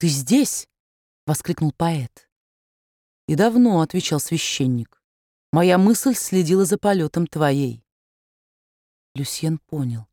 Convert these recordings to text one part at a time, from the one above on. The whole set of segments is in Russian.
«Ты здесь?» — воскликнул поэт. «И давно», — отвечал священник. «Моя мысль следила за полетом твоей». Люсьен понял.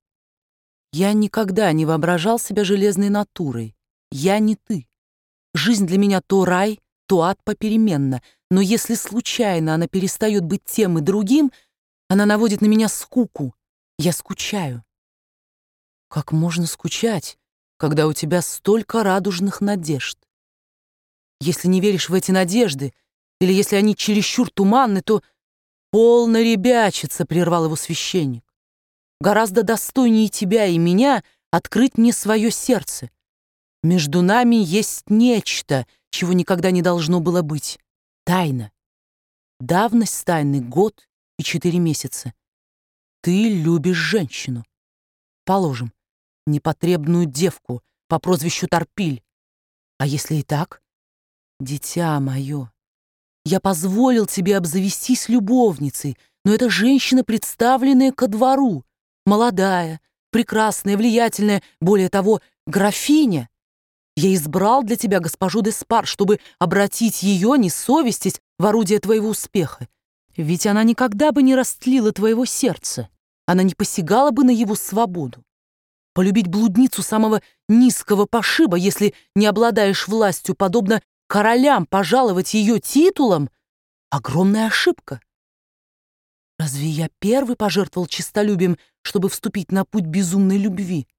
«Я никогда не воображал себя железной натурой. Я не ты. Жизнь для меня то рай, то ад попеременно. Но если случайно она перестает быть тем и другим, она наводит на меня скуку. Я скучаю». «Как можно скучать, когда у тебя столько радужных надежд? Если не веришь в эти надежды, или если они чересчур туманны, то...» «Полно ребячиться», — прервал его священник. «Гораздо достойнее тебя и меня открыть мне свое сердце. Между нами есть нечто, чего никогда не должно было быть. Тайна. Давность тайны — 1 год и 4 месяца. Ты любишь женщину. Положим, непотребную девку по прозвищу Торпиль. А если и так? Дитя мое, я позволил тебе обзавестись любовницей, но это женщина, представленная ко двору, молодая, прекрасная, влиятельная, более того, графиня. Я избрал для тебя госпожу де Спар, чтобы обратить ее, не совестись, в орудие твоего успеха. Ведь она никогда бы не растлила твоего сердца, она не посягала бы на его свободу. Полюбить блудницу самого низкого пошиба, если не обладаешь властью, подобно королям, пожаловать ее титулом — огромная ошибка. Разве я первый пожертвовал честолюбием, чтобы вступить на путь безумной любви?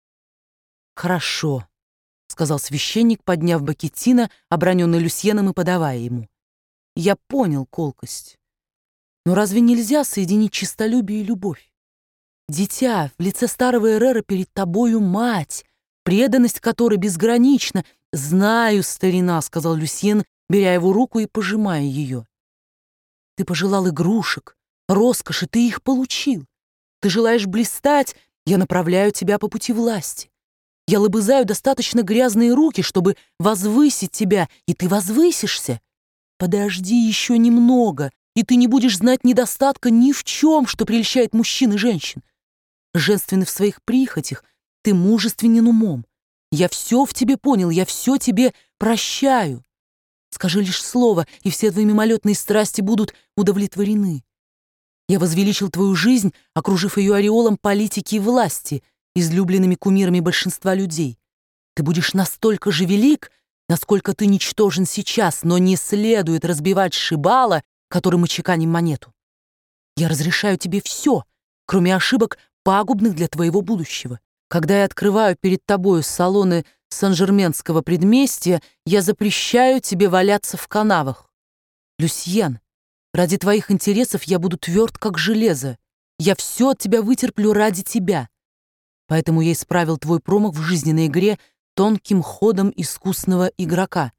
«Хорошо», — сказал священник, подняв бакеттина, оброненный Люсьеном, и подавая ему. «Я понял колкость. Но разве нельзя соединить честолюбие и любовь? Дитя, в лице старого Эррера перед тобою мать, преданность которой безгранична». «Знаю, старина», — сказал Люсьен, беря его руку и пожимая ее. «Ты пожелал игрушек, роскоши, ты их получил. Ты желаешь блистать, я направляю тебя по пути власти. Я лобызаю достаточно грязные руки, чтобы возвысить тебя, и ты возвысишься. Подожди еще немного, и ты не будешь знать недостатка ни в чем, что прельщает мужчин и женщин. Женственный в своих прихотях, ты мужественен умом. Я все в тебе понял, я все тебе прощаю. Скажи лишь слово, и все твои мимолетные страсти будут удовлетворены. Я возвеличил твою жизнь, окружив ее ореолом политики и власти, излюбленными кумирами большинства людей. Ты будешь настолько же велик, насколько ты ничтожен сейчас, но не следует разбивать шибала, которым мы чеканим монету. Я разрешаю тебе все, кроме ошибок, пагубных для твоего будущего. Когда я открываю перед тобою салоны Сан-Жерменского предместья, я запрещаю тебе валяться в канавах. Люсьен, ради твоих интересов я буду тверд, как железо. Я все от тебя вытерплю ради тебя. Поэтому я исправил твой промах в жизненной игре тонким ходом искусного игрока».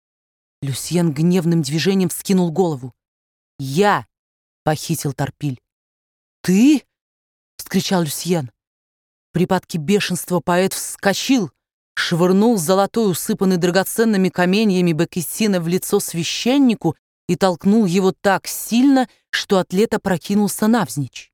Люсьен гневным движением вскинул голову. «Я похитил Торпиль». «Ты?» — вскричал Люсьен. В припадке бешенства поэт вскочил, швырнул золотой, усыпанный драгоценными каменьями бакеттина в лицо священнику и толкнул его так сильно, что атлет опрокинулся навзничь.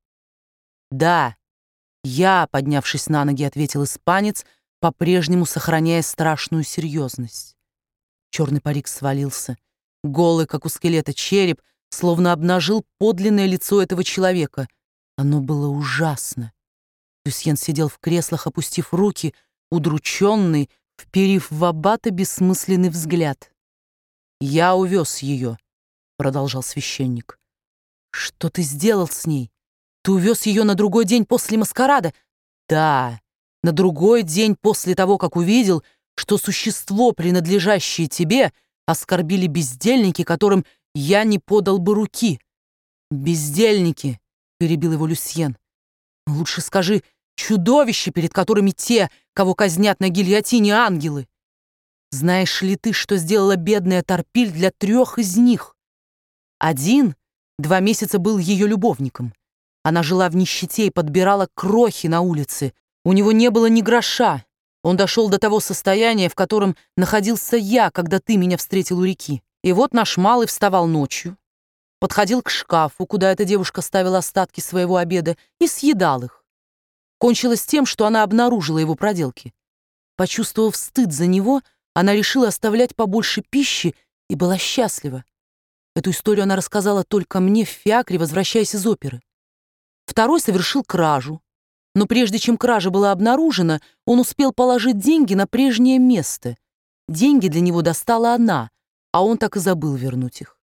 «Да, я», — поднявшись на ноги, ответил испанец, по-прежнему сохраняя страшную серьезность. Черный парик свалился. Голый, как у скелета, череп словно обнажил подлинное лицо этого человека. Оно было ужасно. Люсьен сидел в креслах, опустив руки, удрученный, вперив в аббата бессмысленный взгляд. «Я увез ее», — продолжал священник. «Что ты сделал с ней? Ты увез ее на другой день после маскарада?» «Да, на другой день после того, как увидел, что существо, принадлежащее тебе, оскорбили бездельники, которым я не подал бы руки». «Бездельники», — перебил его Люсьен. «Лучше скажи, чудовища, перед которыми те, кого казнят на гильотине, ангелы. Знаешь ли ты, что сделала бедная Торпиль для 3 из них? Один 2 месяца был ее любовником. Она жила в нищете и подбирала крохи на улице. У него не было ни гроша. Он дошел до того состояния, в котором находился я, когда ты меня встретил у реки. И вот наш малый вставал ночью, подходил к шкафу, куда эта девушка ставила остатки своего обеда, и съедал их. Кончилось тем, что она обнаружила его проделки. Почувствовав стыд за него, Она решила оставлять побольше пищи и была счастлива. Эту историю она рассказала только мне в фиакре, возвращаясь из оперы. Второй совершил кражу, но прежде чем кража была обнаружена, он успел положить деньги на прежнее место. Деньги для него достала она, а он так и забыл вернуть их.